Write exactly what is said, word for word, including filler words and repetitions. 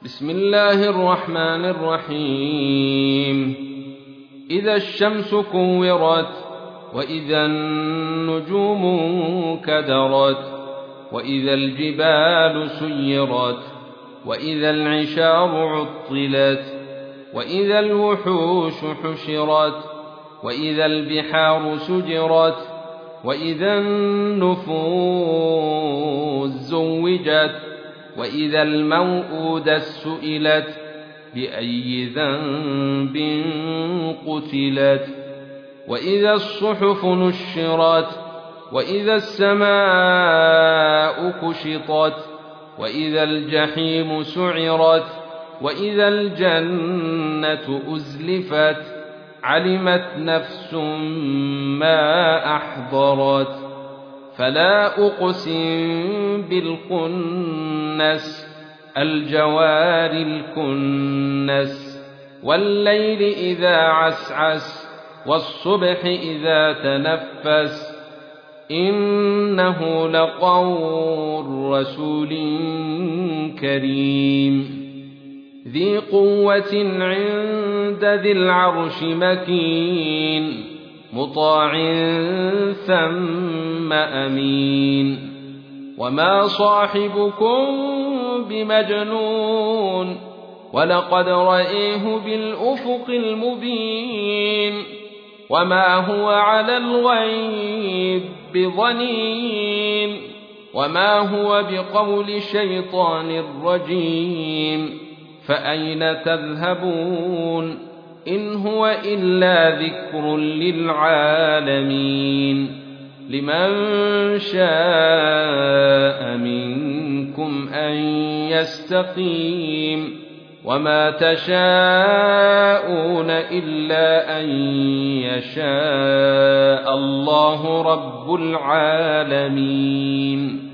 بسم الله الرحمن الرحيم إذا الشمس كورت وإذا النجوم كدرت وإذا الجبال سيرت وإذا العشار عطلت وإذا الوحوش حشرت وإذا البحار سجرت وإذا النفوس زوجت وإذا الموءودة سئلت بأي ذنب قتلت وإذا الصحف نشرت وإذا السماء كشطت وإذا الجحيم سعرت وإذا الجنة أزلفت علمت نفس ما أحضرت فلا أقسم بالخنس الجوار الكنس والليل إذا عسعس والصبح إذا تنفس إنه لقول رسول كريم ذي قوة عند ذي العرش مكين مطاع ثم أمين وما صاحبكم بمجنون ولقد رأيه بالأفق المبين وما هو على الغيب بضنين وما هو بقول شيطان رجيم فأين تذهبون إن هو إلا ذكر للعالمين لمن شاء منكم أن يستقيم وما تشاءون إلا أن يشاء الله رب العالمين.